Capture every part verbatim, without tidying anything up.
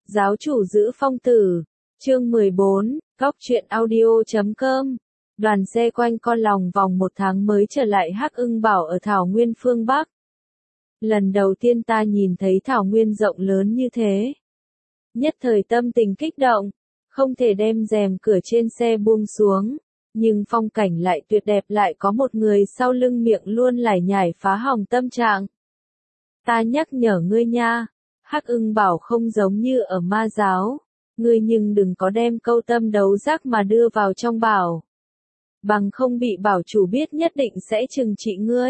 Giáo chủ giữ phong tử. Chương mười bốn, Cóc truyện audio chấm com. Đoàn xe quanh co lòng vòng một tháng mới trở lại Hắc Ưng Bảo ở Thảo Nguyên phương Bắc. Lần đầu tiên ta nhìn thấy Thảo Nguyên rộng lớn như thế. Nhất thời tâm tình kích động, không thể đem rèm cửa trên xe buông xuống. Nhưng phong cảnh lại tuyệt đẹp, lại có một người sau lưng miệng luôn lải nhải phá hỏng tâm trạng. Ta nhắc nhở ngươi nha, Hắc Ưng Bảo không giống như ở ma giáo. Ngươi nhưng đừng có đem câu tâm đấu giác mà đưa vào trong bảo. Bằng không bị bảo chủ biết nhất định sẽ trừng trị ngươi.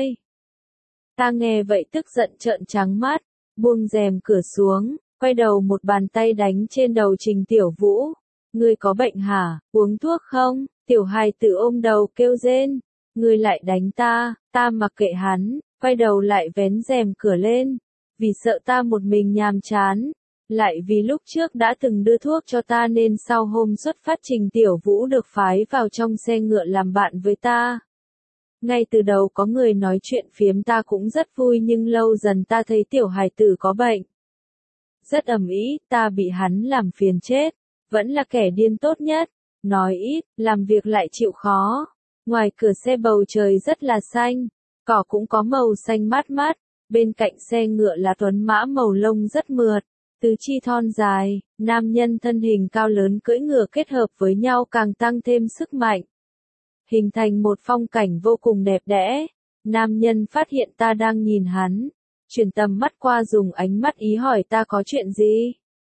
Ta nghe vậy tức giận trợn trắng mắt, buông rèm cửa xuống, quay đầu một bàn tay đánh trên đầu Trình Tiểu Vũ. Ngươi có bệnh hả, uống thuốc không? Tiểu hài tử ôm đầu kêu rên. Ngươi lại đánh ta, ta mặc kệ hắn, quay đầu lại vén rèm cửa lên. Vì sợ ta một mình nhàm chán. Lại vì lúc trước đã từng đưa thuốc cho ta nên sau hôm xuất phát Trình Tiểu Vũ được phái vào trong xe ngựa làm bạn với ta. Ngay từ đầu có người nói chuyện phiếm ta cũng rất vui, nhưng lâu dần ta thấy tiểu hài tử có bệnh. Rất ầm ĩ, ta bị hắn làm phiền chết, vẫn là kẻ điên tốt nhất, nói ít, làm việc lại chịu khó. Ngoài cửa xe bầu trời rất là xanh, cỏ cũng có màu xanh mát mát, bên cạnh xe ngựa là tuấn mã màu lông rất mượt. Tứ chi thon dài, nam nhân thân hình cao lớn cưỡi ngựa kết hợp với nhau càng tăng thêm sức mạnh. Hình thành một phong cảnh vô cùng đẹp đẽ. Nam nhân phát hiện ta đang nhìn hắn, chuyển tầm mắt qua dùng ánh mắt ý hỏi ta có chuyện gì.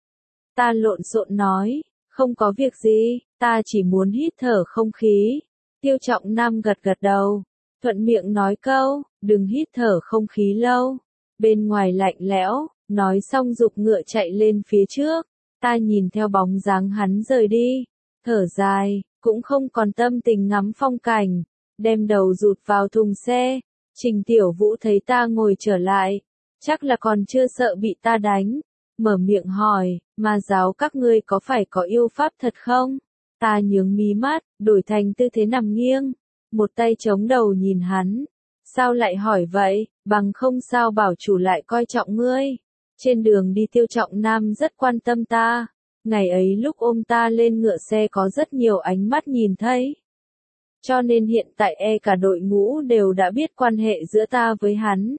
Ta lộn xộn nói, không có việc gì, ta chỉ muốn hít thở không khí. Tiêu Trọng Nam gật gật đầu, thuận miệng nói câu, đừng hít thở không khí lâu, bên ngoài lạnh lẽo. Nói xong giục ngựa chạy lên phía trước, ta nhìn theo bóng dáng hắn rời đi, thở dài, cũng không còn tâm tình ngắm phong cảnh, đem đầu rụt vào thùng xe. Trình Tiểu Vũ thấy ta ngồi trở lại, chắc là còn chưa sợ bị ta đánh, mở miệng hỏi, ma giáo các ngươi có phải có yêu pháp thật không? Ta nhướng mí mắt, đổi thành tư thế nằm nghiêng, một tay chống đầu nhìn hắn, sao lại hỏi vậy, bằng không sao bảo chủ lại coi trọng ngươi. Trên đường đi Tiêu Trọng Nam rất quan tâm ta, ngày ấy lúc ôm ta lên ngựa xe có rất nhiều ánh mắt nhìn thấy. Cho nên hiện tại e cả đội ngũ đều đã biết quan hệ giữa ta với hắn.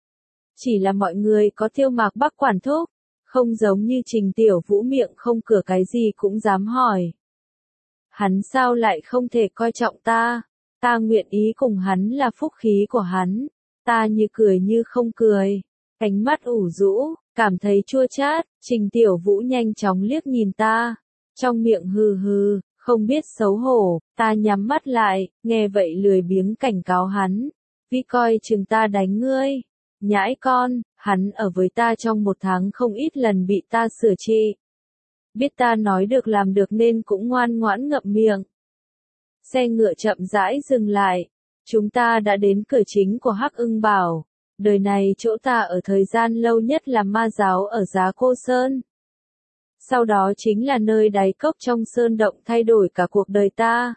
Chỉ là mọi người có Tiêu Mạc Bắc quản thúc, không giống như Trình Tiểu Vũ miệng không cửa cái gì cũng dám hỏi. Hắn sao lại không thể coi trọng ta, ta nguyện ý cùng hắn là phúc khí của hắn, ta như cười như không cười, ánh mắt ủ rũ. Cảm thấy chua chát, Trình Tiểu Vũ nhanh chóng liếc nhìn ta, trong miệng hừ hừ, không biết xấu hổ. Ta nhắm mắt lại, nghe vậy lười biếng cảnh cáo hắn, vì coi chừng ta đánh ngươi. Nhãi con, hắn ở với ta trong một tháng không ít lần bị ta sửa trị. Biết ta nói được làm được nên cũng ngoan ngoãn ngậm miệng. Xe ngựa chậm rãi dừng lại, chúng ta đã đến cửa chính của Hắc Ưng Bảo. Đời này chỗ ta ở thời gian lâu nhất là ma giáo ở Giá Cô Sơn. Sau đó chính là nơi đáy cốc trong sơn động thay đổi cả cuộc đời ta.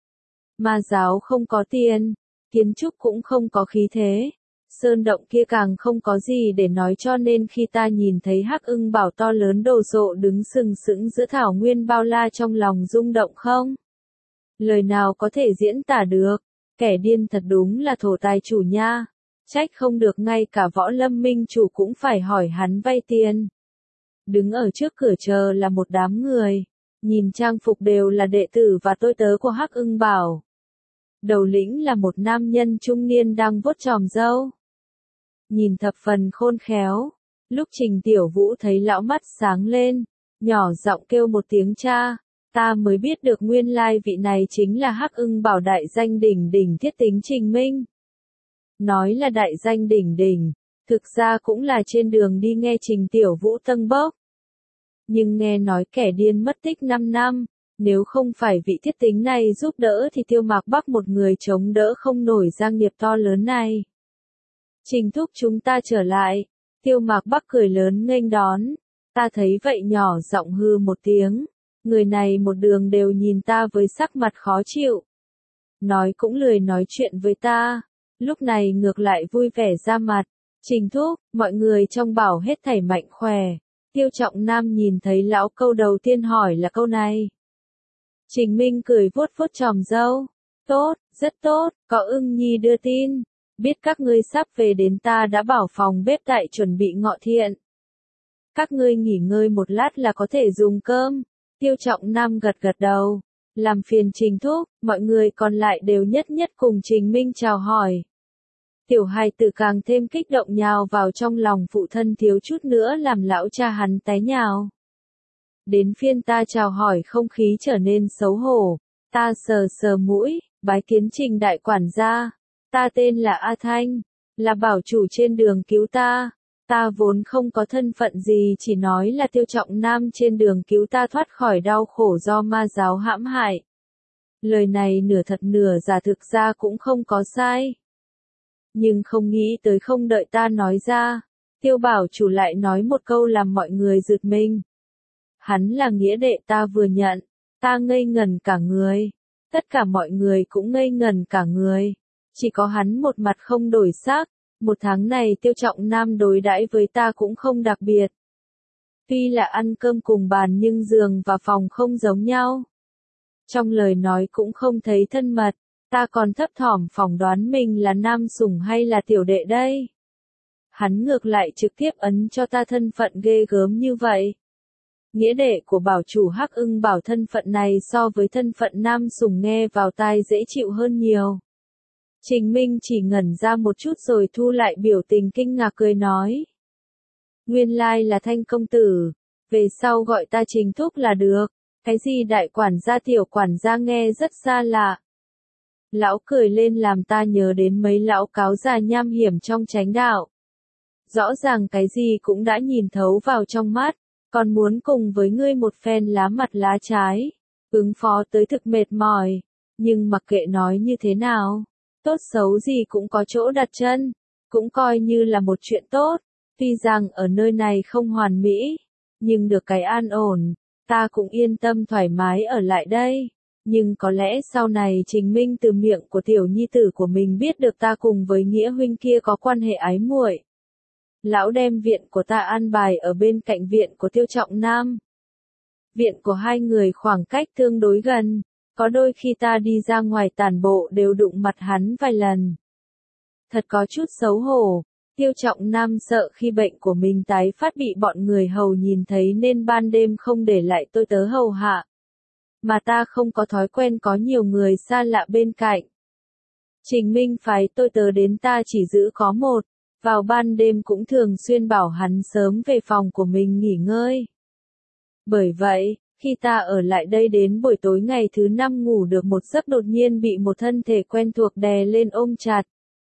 Ma giáo không có tiền, kiến trúc cũng không có khí thế. Sơn động kia càng không có gì để nói, cho nên khi ta nhìn thấy Hắc Ưng Bảo to lớn đồ sộ đứng sừng sững giữa thảo nguyên bao la, trong lòng rung động không lời nào có thể diễn tả được. Kẻ điên thật đúng là thổ tài chủ nha. Trách không được ngay cả Võ Lâm Minh chủ cũng phải hỏi hắn vay tiền. Đứng ở trước cửa chờ là một đám người, nhìn trang phục đều là đệ tử và tôi tớ của Hắc Ưng Bảo. Đầu lĩnh là một nam nhân trung niên đang vuốt chòm râu, nhìn thập phần khôn khéo. Lúc Trình Tiểu Vũ thấy lão mắt sáng lên, nhỏ giọng kêu một tiếng cha, ta mới biết được nguyên lai vị này chính là Hắc Ưng Bảo đại danh đỉnh đỉnh Thiết Tính Trình Minh. Nói là đại danh đỉnh đỉnh, thực ra cũng là trên đường đi nghe Trình Tiểu Vũ tâng bốc. Nhưng nghe nói kẻ điên mất tích năm năm, nếu không phải vị Thiết Tính này giúp đỡ thì Tiêu Mạc Bắc một người chống đỡ không nổi giang nghiệp to lớn này. Trình thúc chúng ta trở lại, Tiêu Mạc Bắc cười lớn nghênh đón, ta thấy vậy nhỏ giọng hư một tiếng, người này một đường đều nhìn ta với sắc mặt khó chịu. Nói cũng lười nói chuyện với ta. Lúc này ngược lại vui vẻ ra mặt, Trình thúc, mọi người trong bảo hết thảy mạnh khỏe. Tiêu Trọng Nam nhìn thấy lão câu đầu tiên hỏi là câu này. Trình Minh cười vuốt vuốt chòm râu. Tốt, rất tốt, có ưng nhi đưa tin. Biết các ngươi sắp về đến ta đã bảo phòng bếp tại chuẩn bị ngọ thiện. Các ngươi nghỉ ngơi một lát là có thể dùng cơm. Tiêu Trọng Nam gật gật đầu. Làm phiền Trình thúc, mọi người còn lại đều nhất nhất cùng Trình Minh chào hỏi. Tiểu hài tử càng thêm kích động nhào vào trong lòng phụ thân thiếu chút nữa làm lão cha hắn té nhào. Đến phiên ta chào hỏi không khí trở nên xấu hổ. Ta sờ sờ mũi, bái kiến Trình đại quản gia. Ta tên là A Thanh, là bảo chủ trên đường cứu ta. Ta vốn không có thân phận gì, chỉ nói là Tiêu Trọng Nam trên đường cứu ta thoát khỏi đau khổ do ma giáo hãm hại. Lời này nửa thật nửa giả, thực ra cũng không có sai. Nhưng không nghĩ tới không đợi ta nói ra, Tiêu bảo chủ lại nói một câu làm mọi người giật mình. Hắn là nghĩa đệ ta vừa nhận, ta ngây ngần cả người. Tất cả mọi người cũng ngây ngần cả người. Chỉ có hắn một mặt không đổi sắc. Một tháng này Tiêu Trọng Nam đối đãi với ta cũng không đặc biệt. Tuy là ăn cơm cùng bàn nhưng giường và phòng không giống nhau. Trong lời nói cũng không thấy thân mật, ta còn thấp thỏm phỏng đoán mình là nam sủng hay là tiểu đệ đây. Hắn ngược lại trực tiếp ấn cho ta thân phận ghê gớm như vậy. Nghĩa đệ của bảo chủ Hắc Ưng Bảo thân phận này so với thân phận nam sủng nghe vào tai dễ chịu hơn nhiều. Trình Minh chỉ ngẩn ra một chút rồi thu lại biểu tình kinh ngạc cười nói. Nguyên lai là Thanh công tử, về sau gọi ta Trình thúc là được, cái gì đại quản gia tiểu quản gia nghe rất xa lạ. Lão cười lên làm ta nhớ đến mấy lão cáo già nham hiểm trong chánh đạo. Rõ ràng cái gì cũng đã nhìn thấu vào trong mắt, còn muốn cùng với ngươi một phen lá mặt lá trái, ứng phó tới thực mệt mỏi, nhưng mặc kệ nói như thế nào. Tốt xấu gì cũng có chỗ đặt chân, cũng coi như là một chuyện tốt, tuy rằng ở nơi này không hoàn mỹ, nhưng được cái an ổn, ta cũng yên tâm thoải mái ở lại đây. Nhưng có lẽ sau này Trình Minh từ miệng của tiểu nhi tử của mình biết được ta cùng với nghĩa huynh kia có quan hệ ái muội. Lão đem viện của ta an bài ở bên cạnh viện của Tiêu Trọng Nam. Viện của hai người khoảng cách tương đối gần. Có đôi khi ta đi ra ngoài tản bộ đều đụng mặt hắn vài lần. Thật có chút xấu hổ, Tiêu Trọng Nam sợ khi bệnh của mình tái phát bị bọn người hầu nhìn thấy nên ban đêm không để lại tôi tớ hầu hạ. Mà ta không có thói quen có nhiều người xa lạ bên cạnh. Trình Minh phái tôi tớ đến ta chỉ giữ có một, vào ban đêm cũng thường xuyên bảo hắn sớm về phòng của mình nghỉ ngơi. Bởi vậy, khi ta ở lại đây đến buổi tối ngày thứ năm ngủ được một giấc đột nhiên bị một thân thể quen thuộc đè lên ôm chặt.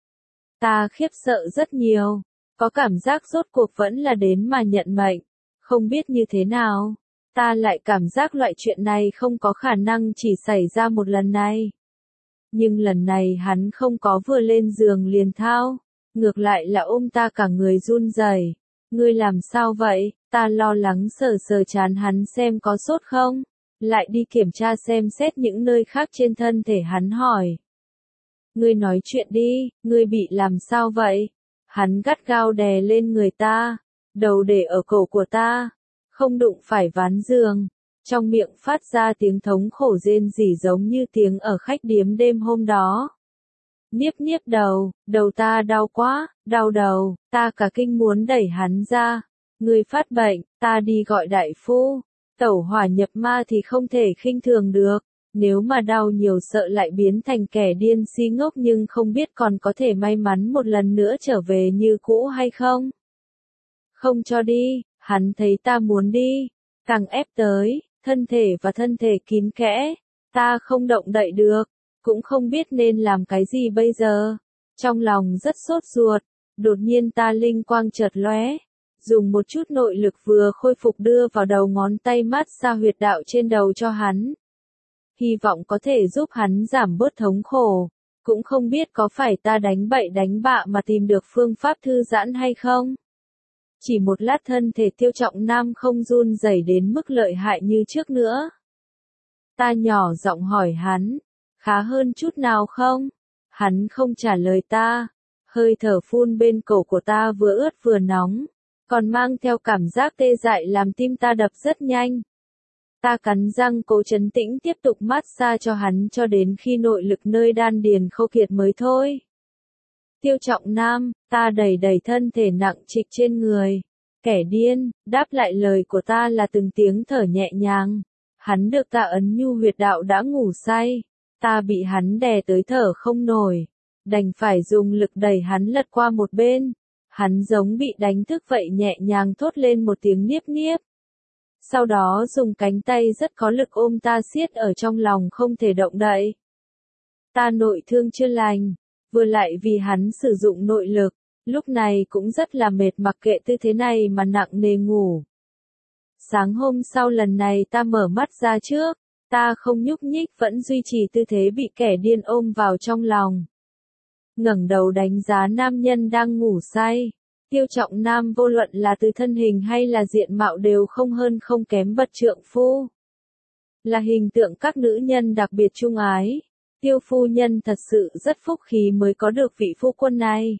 Ta khiếp sợ rất nhiều, có cảm giác rốt cuộc vẫn là đến mà nhận mệnh, không biết như thế nào. Ta lại cảm giác loại chuyện này không có khả năng chỉ xảy ra một lần này. Nhưng lần này hắn không có vừa lên giường liền thao, ngược lại là ôm ta cả người run rẩy. Ngươi làm sao vậy? Ta lo lắng sờ sờ trán hắn xem có sốt không, lại đi kiểm tra xem xét những nơi khác trên thân thể hắn hỏi. Ngươi nói chuyện đi, ngươi bị làm sao vậy? Hắn gắt gao đè lên người ta, đầu để ở cổ của ta, không đụng phải ván giường, trong miệng phát ra tiếng thống khổ rên rỉ giống như tiếng ở khách điếm đêm hôm đó. Niếp niếp đầu, đầu ta đau quá, đau đầu, ta cả kinh muốn đẩy hắn ra. Ngươi phát bệnh, ta đi gọi đại phu. Tẩu hỏa nhập ma thì không thể khinh thường được, nếu mà đau nhiều sợ lại biến thành kẻ điên si ngốc nhưng không biết còn có thể may mắn một lần nữa trở về như cũ hay không. Không cho đi, hắn thấy ta muốn đi, càng ép tới, thân thể và thân thể kín kẽ, ta không động đậy được, cũng không biết nên làm cái gì bây giờ. Trong lòng rất sốt ruột, đột nhiên ta linh quang chợt lóe. Dùng một chút nội lực vừa khôi phục đưa vào đầu ngón tay mát xa huyệt đạo trên đầu cho hắn. Hy vọng có thể giúp hắn giảm bớt thống khổ. Cũng không biết có phải ta đánh bậy đánh bạ mà tìm được phương pháp thư giãn hay không. Chỉ một lát thân thể Tiêu Trọng Nam không run rẩy đến mức lợi hại như trước nữa. Ta nhỏ giọng hỏi hắn, khá hơn chút nào không? Hắn không trả lời ta. Hơi thở phun bên cổ của ta vừa ướt vừa nóng. còn mang theo cảm giác tê dại làm tim ta đập rất nhanh. Ta cắn răng cố trấn tĩnh tiếp tục massage cho hắn cho đến khi nội lực nơi đan điền khô kiệt mới thôi. Tiêu Trọng Nam, ta đẩy đẩy thân thể nặng trịch trên người. Kẻ điên, đáp lại lời của ta là từng tiếng thở nhẹ nhàng. Hắn được ta ấn nhu huyệt đạo đã ngủ say. Ta bị hắn đè tới thở không nổi. Đành phải dùng lực đẩy hắn lật qua một bên. Hắn giống bị đánh thức vậy nhẹ nhàng thốt lên một tiếng niếp niếp. Sau đó dùng cánh tay rất có lực ôm ta siết ở trong lòng không thể động đậy. Ta nội thương chưa lành, vừa lại vì hắn sử dụng nội lực, lúc này cũng rất là mệt mặc kệ tư thế này mà nặng nề ngủ. Sáng hôm sau lần này ta mở mắt ra trước, ta không nhúc nhích vẫn duy trì tư thế bị kẻ điên ôm vào trong lòng. Ngẩng đầu đánh giá nam nhân đang ngủ say. Tiêu Trọng Nam vô luận là từ thân hình hay là diện mạo đều không hơn không kém bậc trượng phu. Là hình tượng các nữ nhân đặc biệt trung ái. Tiêu phu nhân thật sự rất phúc khí mới có được vị phu quân này.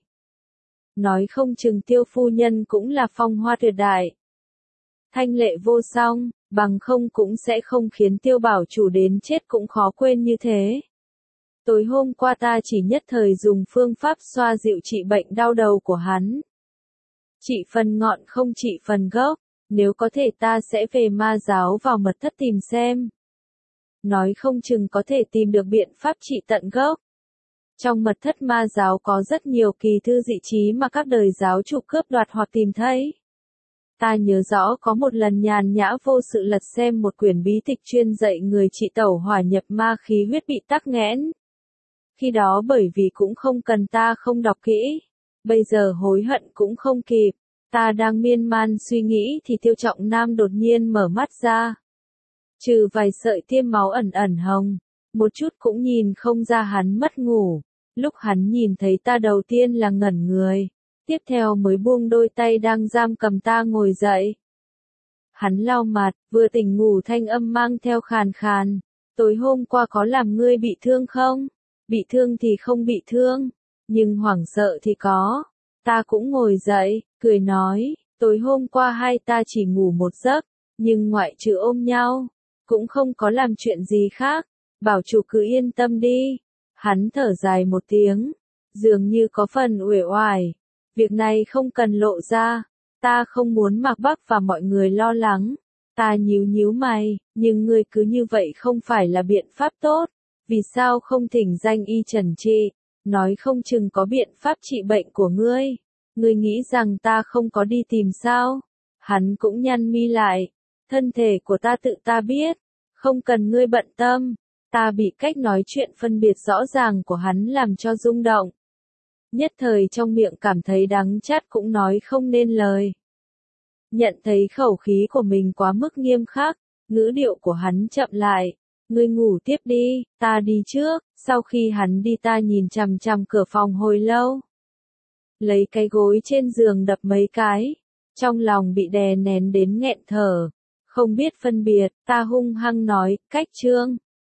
Nói không chừng tiêu phu nhân cũng là phong hoa tuyệt đại. Thanh lệ vô song, bằng không cũng sẽ không khiến tiêu bảo chủ đến chết cũng khó quên như thế. Tối hôm qua ta chỉ nhất thời dùng phương pháp xoa dịu trị bệnh đau đầu của hắn. Trị phần ngọn không trị phần gốc, nếu có thể ta sẽ về ma giáo vào mật thất tìm xem. Nói không chừng có thể tìm được biện pháp trị tận gốc. Trong mật thất ma giáo có rất nhiều kỳ thư dị chí mà các đời giáo chủ cướp đoạt hoặc tìm thấy. Ta nhớ rõ có một lần nhàn nhã vô sự lật xem một quyển bí tịch chuyên dạy người trị tẩu hỏa nhập ma khí huyết bị tắc nghẽn. Khi đó bởi vì cũng không cần ta không đọc kỹ. Bây giờ hối hận cũng không kịp, ta đang miên man suy nghĩ thì Tiêu Trọng Nam đột nhiên mở mắt ra. Trừ vài sợi tiêm máu ẩn ẩn hồng, một chút cũng nhìn không ra hắn mất ngủ. Lúc hắn nhìn thấy ta đầu tiên là ngẩn người, tiếp theo mới buông đôi tay đang giam cầm ta ngồi dậy. Hắn lau mặt, vừa tỉnh ngủ thanh âm mang theo khàn khàn. Tối hôm qua có làm ngươi bị thương không? Bị thương thì không bị thương. Nhưng hoảng sợ thì có. Ta cũng ngồi dậy, cười nói, tối hôm qua hai ta chỉ ngủ một giấc, nhưng ngoại trừ ôm nhau, cũng không có làm chuyện gì khác, bảo chủ cứ yên tâm đi. Hắn thở dài một tiếng, dường như có phần uể oải, việc này không cần lộ ra, ta không muốn Mạc Bắc và mọi người lo lắng. Ta nhíu nhíu mày, nhưng ngươi cứ như vậy không phải là biện pháp tốt, vì sao không thỉnh danh y trần trị? Nói không chừng có biện pháp trị bệnh của ngươi. Ngươi nghĩ rằng ta không có đi tìm sao? Hắn cũng nhăn mi lại. Thân thể của ta tự ta biết. Không cần ngươi bận tâm. Ta bị cách nói chuyện phân biệt rõ ràng của hắn làm cho rung động. Nhất thời trong miệng cảm thấy đắng chát cũng nói không nên lời. Nhận thấy khẩu khí của mình quá mức nghiêm khắc, ngữ điệu của hắn chậm lại. Ngươi ngủ tiếp đi, ta đi trước. Sau khi hắn đi ta nhìn chằm chằm cửa phòng hồi lâu. Lấy cái gối trên giường đập mấy cái. Trong lòng bị đè nén đến nghẹn thở. Không biết phân biệt, ta hung hăng nói, cách Trương.